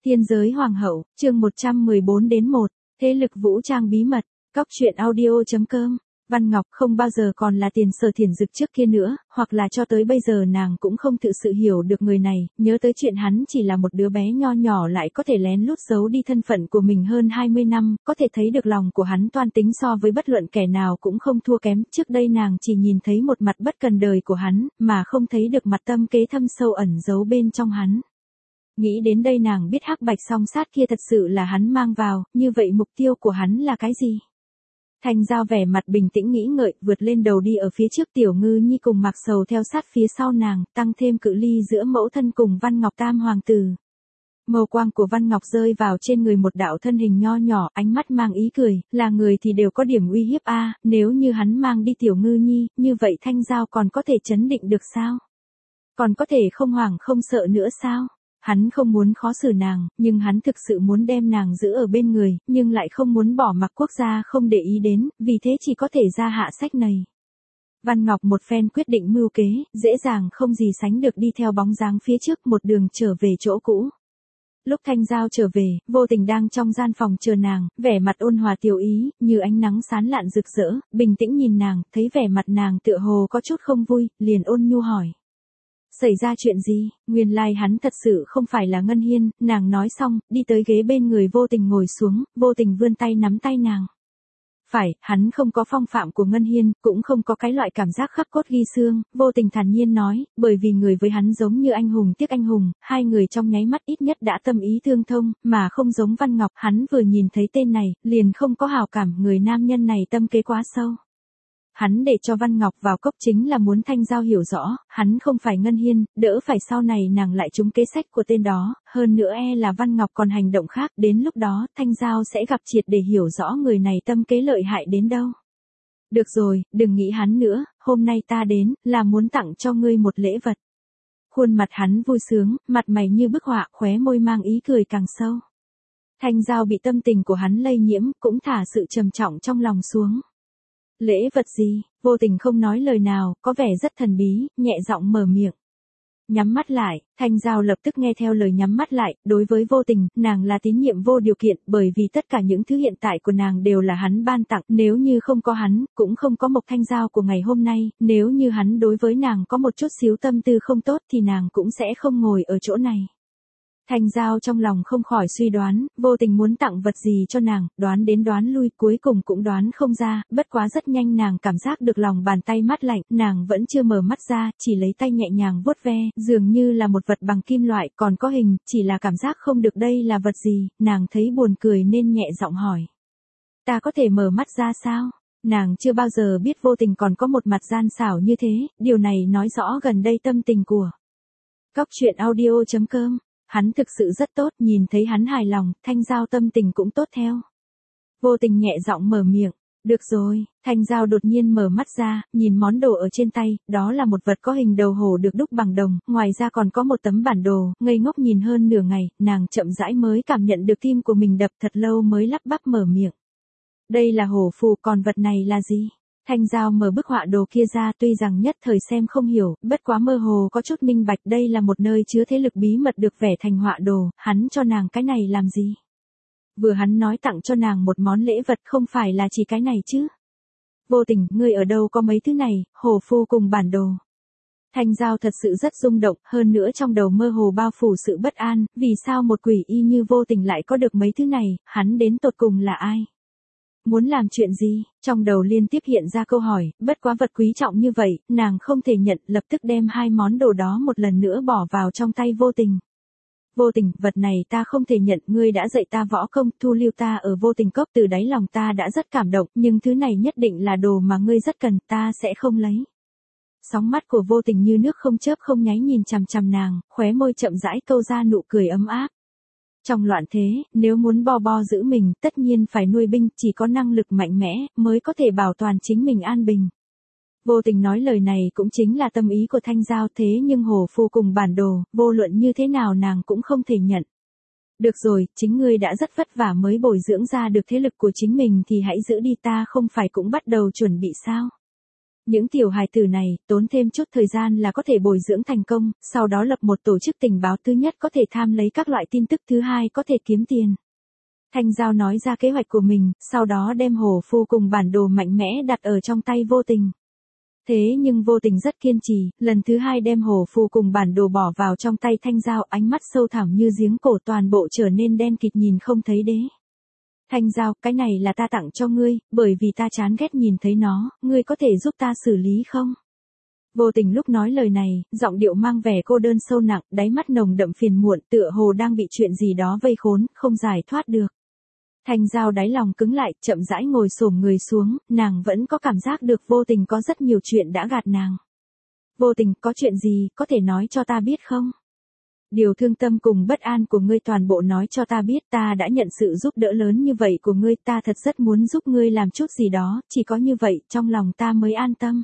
Tiên giới hoàng hậu, chương 114-1, thế lực vũ trang bí mật, cóc truyện audio.com. Văn Ngọc không bao giờ còn là Tiền Sở Thiển Dực trước kia nữa, hoặc là cho tới bây giờ nàng cũng không thực sự hiểu được người này, nhớ tới chuyện hắn chỉ là một đứa bé nho nhỏ lại có thể lén lút giấu đi thân phận của mình hơn 20 năm, có thể thấy được lòng của hắn toan tính so với bất luận kẻ nào cũng không thua kém. Trước đây nàng chỉ nhìn thấy một mặt bất cần đời của hắn, mà không thấy được mặt tâm kế thâm sâu ẩn giấu bên trong hắn. Nghĩ đến đây nàng biết hắc bạch song sát kia thật sự là hắn mang vào, như vậy mục tiêu của hắn là cái gì? Thanh Giao vẻ mặt bình tĩnh nghĩ ngợi, vượt lên đầu đi ở phía trước. Tiểu Ngư Nhi cùng Mạc Sầu theo sát phía sau nàng, tăng thêm cự ly giữa mẫu thân cùng Văn Ngọc tam hoàng tử. Màu quang của Văn Ngọc rơi vào trên người một đạo thân hình nho nhỏ, ánh mắt mang ý cười, là người thì đều có điểm uy hiếp a, nếu như hắn mang đi Tiểu Ngư Nhi, như vậy Thanh Giao còn có thể trấn định được sao? Còn có thể không hoảng không sợ nữa sao? Hắn không muốn khó xử nàng, nhưng hắn thực sự muốn đem nàng giữ ở bên người, nhưng lại không muốn bỏ mặc quốc gia không để ý đến, vì thế chỉ có thể ra hạ sách này. Văn Ngọc một phen quyết định mưu kế, dễ dàng không gì sánh được đi theo bóng dáng phía trước một đường trở về chỗ cũ. Lúc Thanh Giao trở về, Vô Tình đang trong gian phòng chờ nàng, vẻ mặt ôn hòa tiểu ý, như ánh nắng sáng lạn rực rỡ, bình tĩnh nhìn nàng, thấy vẻ mặt nàng tựa hồ có chút không vui, liền ôn nhu hỏi. Xảy ra chuyện gì? Nguyên lai hắn thật sự không phải là Ngân Hiên. Nàng nói xong, đi tới ghế bên người Vô Tình ngồi xuống, Vô Tình vươn tay nắm tay nàng. Phải, hắn không có phong phạm của Ngân Hiên, cũng không có cái loại cảm giác khắc cốt ghi xương. Vô Tình thản nhiên nói, bởi vì người với hắn giống như anh hùng tiếc anh hùng, hai người trong nháy mắt ít nhất đã tâm ý tương thông, mà không giống Văn Ngọc. Hắn vừa nhìn thấy tên này, liền không có hào cảm. Người nam nhân này tâm kế quá sâu. Hắn để cho Văn Ngọc vào cốc chính là muốn Thanh Giao hiểu rõ, hắn không phải Ngân Hiên, đỡ phải sau này nàng lại trúng kế sách của tên đó, hơn nữa là Văn Ngọc còn hành động khác, đến lúc đó Thanh Giao sẽ gặp triệt để hiểu rõ người này tâm kế lợi hại đến đâu. Được rồi, đừng nghĩ hắn nữa, hôm nay ta đến, là muốn tặng cho ngươi một lễ vật. Khuôn mặt hắn vui sướng, mặt mày như bức họa, khóe môi mang ý cười càng sâu. Thanh Giao bị tâm tình của hắn lây nhiễm, cũng thả sự trầm trọng trong lòng xuống. Lễ vật gì? Vô Tình không nói lời nào, có vẻ rất thần bí, nhẹ giọng mở miệng. Nhắm mắt lại, Thanh Giao lập tức nghe theo lời nhắm mắt lại, đối với Vô Tình, nàng là tín nhiệm vô điều kiện, bởi vì tất cả những thứ hiện tại của nàng đều là hắn ban tặng, nếu như không có hắn, cũng không có Mộc Thanh Giao của ngày hôm nay, nếu như hắn đối với nàng có một chút xíu tâm tư không tốt thì nàng cũng sẽ không ngồi ở chỗ này. Thanh Giao trong lòng không khỏi suy đoán, Vô Tình muốn tặng vật gì cho nàng, đoán đến đoán lui, cuối cùng cũng đoán không ra, bất quá rất nhanh nàng cảm giác được lòng bàn tay mát lạnh, nàng vẫn chưa mở mắt ra, chỉ lấy tay nhẹ nhàng vuốt ve, dường như là một vật bằng kim loại, còn có hình, chỉ là cảm giác không được đây là vật gì, nàng thấy buồn cười nên nhẹ giọng hỏi. Ta có thể mở mắt ra sao? Nàng chưa bao giờ biết Vô Tình còn có một mặt gian xảo như thế, điều này nói rõ gần đây tâm tình của cóc truyện audio.com. Hắn thực sự rất tốt, nhìn thấy hắn hài lòng, Thanh Giao tâm tình cũng tốt theo. Vô Tình nhẹ giọng mở miệng, được rồi. Thanh Giao đột nhiên mở mắt ra, nhìn món đồ ở trên tay, đó là một vật có hình đầu hổ được đúc bằng đồng, ngoài ra còn có một tấm bản đồ, ngây ngốc nhìn hơn nửa ngày, nàng chậm rãi mới cảm nhận được tim của mình đập, thật lâu mới lắp bắp mở miệng. Đây là hổ phù, còn vật này là gì? Thanh Giao mở bức họa đồ kia ra, tuy rằng nhất thời xem không hiểu, bất quá mơ hồ có chút minh bạch, đây là một nơi chứa thế lực bí mật được vẽ thành họa đồ, hắn cho nàng cái này làm gì? Vừa hắn nói tặng cho nàng một món lễ vật, không phải là chỉ cái này chứ? Vô Tình, ngươi ở đâu có mấy thứ này, hổ phù cùng bản đồ? Thanh Giao thật sự rất rung động, hơn nữa trong đầu mơ hồ bao phủ sự bất an, vì sao một quỷ y như Vô Tình lại có được mấy thứ này, hắn đến tột cùng là ai? Muốn làm chuyện gì? Trong đầu liên tiếp hiện ra câu hỏi, bất quá vật quý trọng như vậy, nàng không thể nhận, lập tức đem hai món đồ đó một lần nữa bỏ vào trong tay Vô Tình. Vô Tình, vật này ta không thể nhận, ngươi đã dạy ta võ công, thu lưu ta ở Vô Tình cốc, từ đáy lòng ta đã rất cảm động, nhưng thứ này nhất định là đồ mà ngươi rất cần, ta sẽ không lấy. Sóng mắt của Vô Tình như nước không chớp không nháy nhìn chằm chằm nàng, khóe môi chậm rãi câu ra nụ cười ấm áp. Trong loạn thế, nếu muốn bo giữ mình, tất nhiên phải nuôi binh, chỉ có năng lực mạnh mẽ, mới có thể bảo toàn chính mình an bình. Vô Tình nói lời này cũng chính là tâm ý của Thanh Giao, thế nhưng hổ phù cùng bản đồ, vô luận như thế nào nàng cũng không thể nhận. Được rồi, chính ngươi đã rất vất vả mới bồi dưỡng ra được thế lực của chính mình thì hãy giữ đi, ta không phải cũng bắt đầu chuẩn bị sao? Những tiểu hài tử này, tốn thêm chút thời gian là có thể bồi dưỡng thành công, sau đó lập một tổ chức tình báo, thứ nhất có thể tham lấy các loại tin tức, thứ hai có thể kiếm tiền. Thanh Giao nói ra kế hoạch của mình, sau đó đem hổ phù cùng bản đồ mạnh mẽ đặt ở trong tay Vô Tình. Thế nhưng Vô Tình rất kiên trì, lần thứ hai đem hổ phù cùng bản đồ bỏ vào trong tay Thanh Giao, ánh mắt sâu thẳm như giếng cổ, toàn bộ trở nên đen kịt nhìn không thấy đế. Thanh Giao, cái này là ta tặng cho ngươi, bởi vì ta chán ghét nhìn thấy nó, ngươi có thể giúp ta xử lý không? Vô Tình lúc nói lời này, giọng điệu mang vẻ cô đơn sâu nặng, đáy mắt nồng đậm phiền muộn, tựa hồ đang bị chuyện gì đó vây khốn, không giải thoát được. Thanh Giao đáy lòng cứng lại, chậm rãi ngồi xổm người xuống, nàng vẫn có cảm giác được Vô Tình có rất nhiều chuyện đã gạt nàng. Vô Tình, có chuyện gì, có thể nói cho ta biết không? Điều thương tâm cùng bất an của ngươi toàn bộ nói cho ta biết, ta đã nhận sự giúp đỡ lớn như vậy của ngươi, ta thật rất muốn giúp ngươi làm chút gì đó, chỉ có như vậy, trong lòng ta mới an tâm.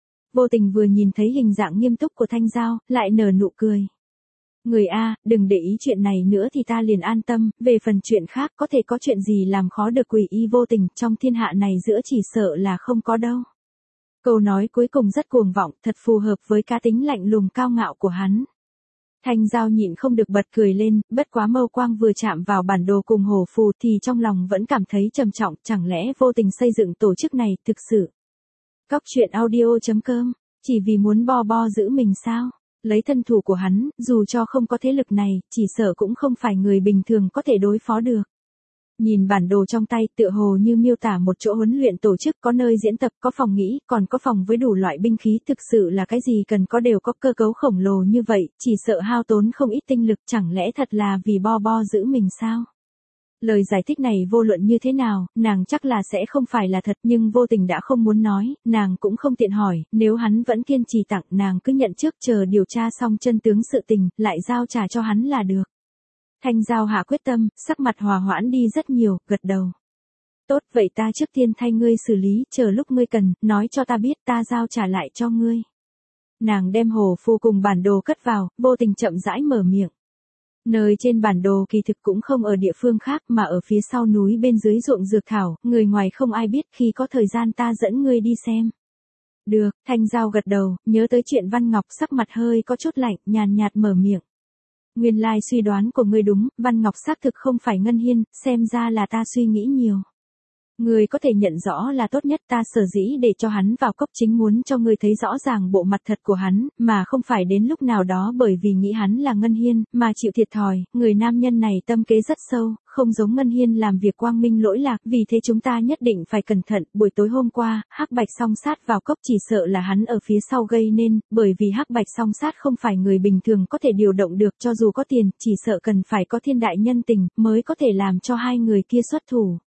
Vô Tình vừa nhìn thấy hình dạng nghiêm túc của Thanh Giao, lại nở nụ cười. Người A, đừng để ý chuyện này nữa thì ta liền an tâm, về phần chuyện khác có thể có chuyện gì làm khó được Quỷ Y Vô Tình, trong thiên hạ này giữa chỉ sợ là không có đâu. Câu nói cuối cùng rất cuồng vọng, thật phù hợp với cá tính lạnh lùng cao ngạo của hắn. Thanh Giao nhịn không được bật cười lên, bất quá mâu quang vừa chạm vào bản đồ cùng hổ phù thì trong lòng vẫn cảm thấy trầm trọng, chẳng lẽ Vô Tình xây dựng tổ chức này thực sự. Cóc truyện audio.com, chỉ vì muốn bo giữ mình sao? Lấy thân thủ của hắn, dù cho không có thế lực này, chỉ sợ cũng không phải người bình thường có thể đối phó được. Nhìn bản đồ trong tay, tựa hồ như miêu tả một chỗ huấn luyện tổ chức, có nơi diễn tập, có phòng nghỉ, còn có phòng với đủ loại binh khí, thực sự là cái gì cần có đều có, cơ cấu khổng lồ như vậy, chỉ sợ hao tốn không ít tinh lực, chẳng lẽ thật là vì bo giữ mình sao? Lời giải thích này vô luận như thế nào, nàng chắc là sẽ không phải là thật, nhưng Vô Tình đã không muốn nói, nàng cũng không tiện hỏi, nếu hắn vẫn kiên trì tặng, nàng cứ nhận trước, chờ điều tra xong chân tướng sự tình, lại giao trả cho hắn là được. Thanh Giao hạ quyết tâm, sắc mặt hòa hoãn đi rất nhiều, gật đầu. Tốt, vậy ta trước tiên thay ngươi xử lý, chờ lúc ngươi cần, nói cho ta biết, ta giao trả lại cho ngươi. Nàng đem hổ phù cùng bản đồ cất vào, Vô Tình chậm rãi mở miệng. Nơi trên bản đồ kỳ thực cũng không ở địa phương khác mà ở phía sau núi bên dưới ruộng dược thảo, người ngoài không ai biết, khi có thời gian ta dẫn ngươi đi xem. Được, Thanh Giao gật đầu, nhớ tới chuyện Văn Ngọc, sắc mặt hơi có chút lạnh, nhàn nhạt mở miệng. Nguyên lai suy đoán của ngươi đúng, Văn Ngọc xác thực không phải Ngân Hiên, xem ra là ta suy nghĩ nhiều. Ngươi có thể nhận rõ là tốt nhất, ta sở dĩ để cho hắn vào cốc chính muốn cho ngươi thấy rõ ràng bộ mặt thật của hắn, mà không phải đến lúc nào đó bởi vì nghĩ hắn là Ngân Hiên, mà chịu thiệt thòi, người nam nhân này tâm kế rất sâu, không giống Ngân Hiên làm việc quang minh lỗi lạc, vì thế chúng ta nhất định phải cẩn thận, buổi tối hôm qua, Hắc Bạch Song Sát vào cốc chỉ sợ là hắn ở phía sau gây nên, bởi vì Hắc Bạch Song Sát không phải người bình thường có thể điều động được, cho dù có tiền, chỉ sợ cần phải có thiên đại nhân tình, mới có thể làm cho hai người kia xuất thủ.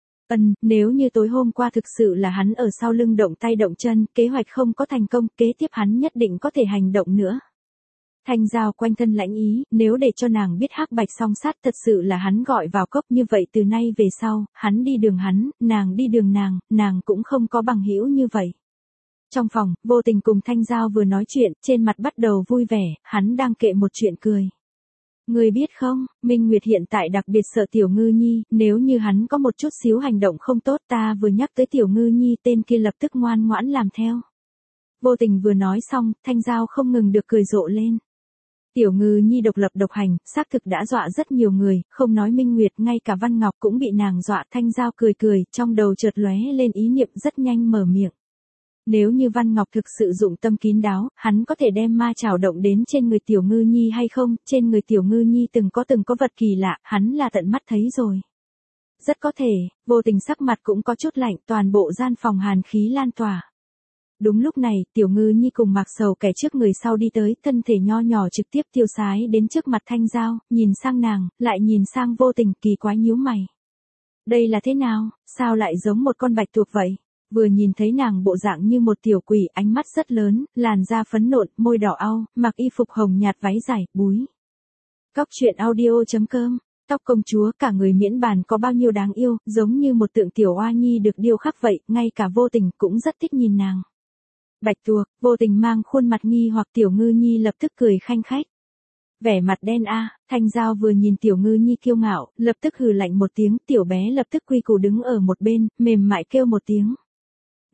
Nếu như tối hôm qua thực sự là hắn ở sau lưng động tay động chân, kế hoạch không có thành công, kế tiếp hắn nhất định có thể hành động nữa. Thanh Giao quanh thân lãnh ý, nếu để cho nàng biết Hắc Bạch Song Sát thật sự là hắn gọi vào cốc, như vậy từ nay về sau, hắn đi đường hắn, nàng đi đường nàng cũng không có bằng hữu như vậy. Trong phòng, Vô Tình cùng Thanh Giao vừa nói chuyện, trên mặt bắt đầu vui vẻ, hắn đang kệ một chuyện cười. Ngươi biết không, Minh Nguyệt hiện tại đặc biệt sợ Tiểu Ngư Nhi, nếu như hắn có một chút xíu hành động không tốt, ta vừa nhắc tới Tiểu Ngư Nhi, tên kia lập tức ngoan ngoãn làm theo. Vô Tình vừa nói xong, Thanh Giao không ngừng được cười rộ lên. Tiểu Ngư Nhi độc lập độc hành, xác thực đã dọa rất nhiều người, không nói Minh Nguyệt, ngay cả Văn Ngọc cũng bị nàng dọa. Thanh Giao cười, trong đầu chợt lóe lên ý niệm, rất nhanh mở miệng. Nếu như Văn Ngọc thực sự dụng tâm kín đáo, hắn có thể đem ma chảo động đến trên người Tiểu Ngư Nhi hay không? Trên người Tiểu Ngư Nhi từng có vật kỳ lạ, hắn là tận mắt thấy rồi. Rất có thể, Vô Tình sắc mặt cũng có chút lạnh, toàn bộ gian phòng hàn khí lan tỏa. Đúng lúc này, Tiểu Ngư Nhi cùng Mạc Sầu kẻ trước người sau đi tới, thân thể nho nhỏ trực tiếp tiêu sái đến trước mặt Thanh Giao, nhìn sang nàng, lại nhìn sang Vô Tình, kỳ quái nhíu mày. Đây là thế nào, sao lại giống một con bạch tuộc vậy? Vừa nhìn thấy nàng bộ dạng như một tiểu quỷ, ánh mắt rất lớn, làn da phấn nộn, môi đỏ au, mặc y phục hồng nhạt váy dài, búi. Cóc truyện audio.com, tóc công chúa, cả người miễn bàn có bao nhiêu đáng yêu, giống như một tượng tiểu oa nhi được điêu khắc vậy, ngay cả Vô Tình cũng rất thích nhìn nàng. Bạch tuộc, Vô Tình mang khuôn mặt nghi hoặc, Tiểu Ngư Nhi lập tức cười khanh khách. Vẻ mặt đen a, Thanh Giao vừa nhìn Tiểu Ngư Nhi kiêu ngạo, lập tức hừ lạnh một tiếng, tiểu bé lập tức quy củ đứng ở một bên, mềm mại kêu một tiếng.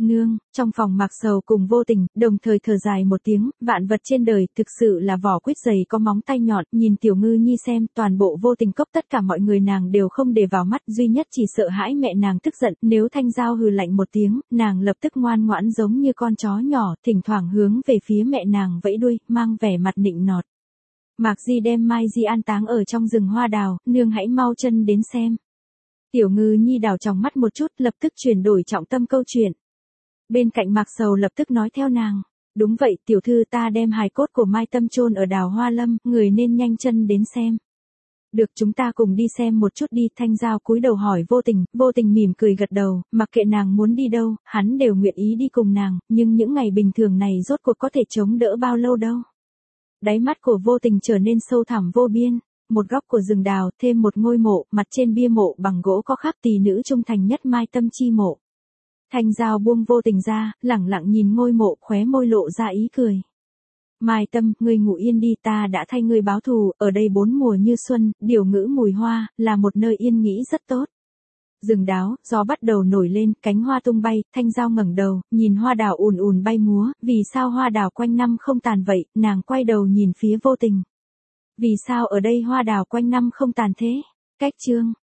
Nương, trong phòng Mạc Sầu cùng Vô Tình, đồng thời thở dài một tiếng, vạn vật trên đời, thực sự là vỏ quýt dày có móng tay nhọn, nhìn Tiểu Ngư Nhi xem, toàn bộ Vô Tình cốc tất cả mọi người nàng đều không để vào mắt, duy nhất chỉ sợ hãi mẹ nàng tức giận, nếu Thanh Giao hừ lạnh một tiếng, nàng lập tức ngoan ngoãn giống như con chó nhỏ, thỉnh thoảng hướng về phía mẹ nàng vẫy đuôi, mang vẻ mặt nịnh nọt. Mạc Di đem Mai Di an táng ở trong rừng hoa đào, nương hãy mau chân đến xem. Tiểu Ngư Nhi đảo tròng mắt một chút, lập tức chuyển đổi trọng tâm câu chuyện. Bên cạnh Mạc Sầu lập tức nói theo nàng. Đúng vậy, tiểu thư, ta đem hài cốt của Mai Tâm chôn ở đào Hoa Lâm, người nên nhanh chân đến xem. Được, chúng ta cùng đi xem một chút đi. Thanh Giao cúi đầu hỏi Vô Tình mỉm cười gật đầu, mặc kệ nàng muốn đi đâu, hắn đều nguyện ý đi cùng nàng, nhưng những ngày bình thường này rốt cuộc có thể chống đỡ bao lâu đâu. Đáy mắt của Vô Tình trở nên sâu thẳm vô biên. Một góc của rừng đào, thêm một ngôi mộ, mặt trên bia mộ bằng gỗ có khắc tỷ nữ trung thành nhất Mai Tâm chi mộ. Thanh Giao buông Vô Tình ra, lẳng lặng nhìn ngôi mộ, khóe môi lộ ra ý cười. Mai Tâm, ngươi ngủ yên đi, ta đã thay ngươi báo thù, ở đây 4 mùa như xuân, điều ngữ mùi hoa, là một nơi yên nghĩ rất tốt. Rừng đào, gió bắt đầu nổi lên, cánh hoa tung bay, Thanh Giao ngẩng đầu, nhìn hoa đào ùn ùn bay múa, vì sao hoa đào quanh năm không tàn vậy, nàng quay đầu nhìn phía Vô Tình. Vì sao ở đây hoa đào quanh năm không tàn thế? Cách chương